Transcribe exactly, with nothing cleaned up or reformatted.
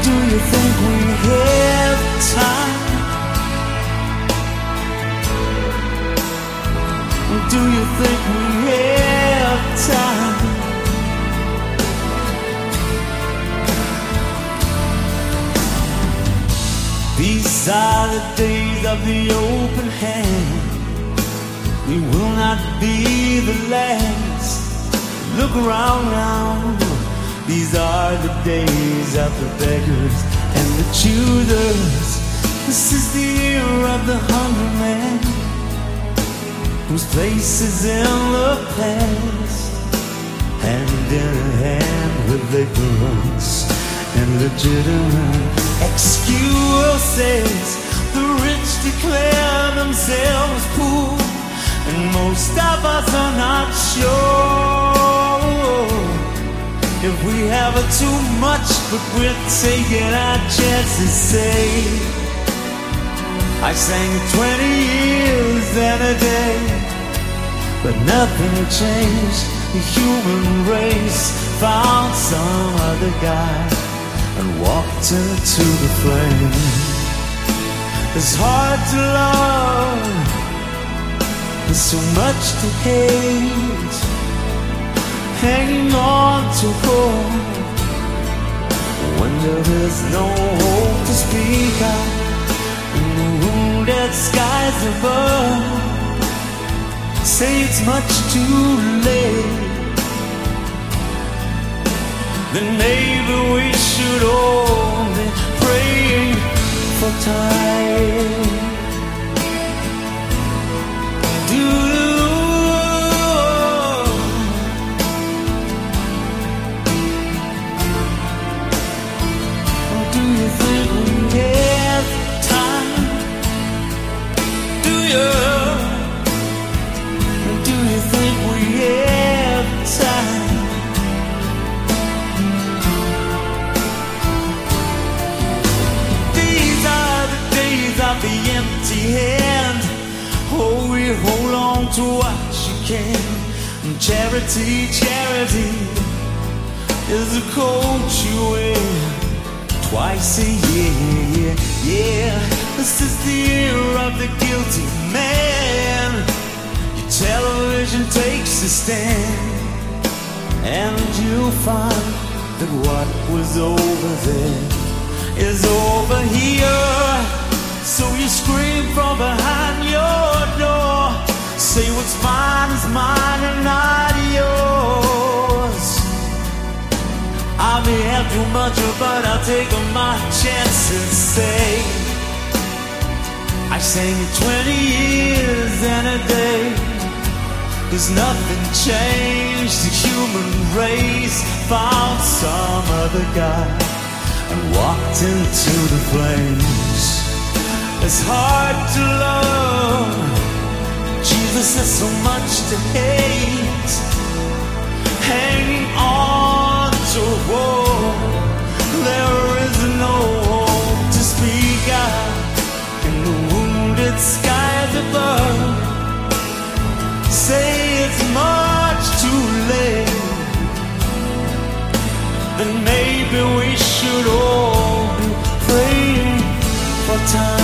Do you think we have time? Do you think we have time? These are the days of the open hand. We will not be the last. Look around now. These are the days of the beggars and the choosers. This is the year of the hungry man, whose place is in the past, hand in hand with ignorance and legitimate excuses. The rich declare themselves poor, and most of us are not sure if we have too much, but we're taking our chances. Say, I sang twenty years and a day, but nothing changed. The human race found some other guy and walked into the flame. It's hard to love, there's so much to hate, hanging on to hope when there is no hope to speak out in the wounded skies above. Say it's much too late, then maybe we should all be praying for time. Do Do you think we have time? Do you? Do you think we have time? These are the days of the empty hand. Oh, we hold on to what you can. Charity, charity is a coat you wear twice a year. Yeah, this is the year of the guilty man. Your television takes a stand, and you'll find that what was over there is over here. So you scream from behind your door, say what's mine is mine and not yours. I may have too much, but I'll take my chances. Say, I sang it twenty years and a day. There's nothing changed. The human race found some other guy and walked into the flames. It's hard to love, Jesus has so much to hate, hanging on to hope. There is no hope to speak out in the wounded skies above. Say it's much too late, then maybe we should all be praying for time.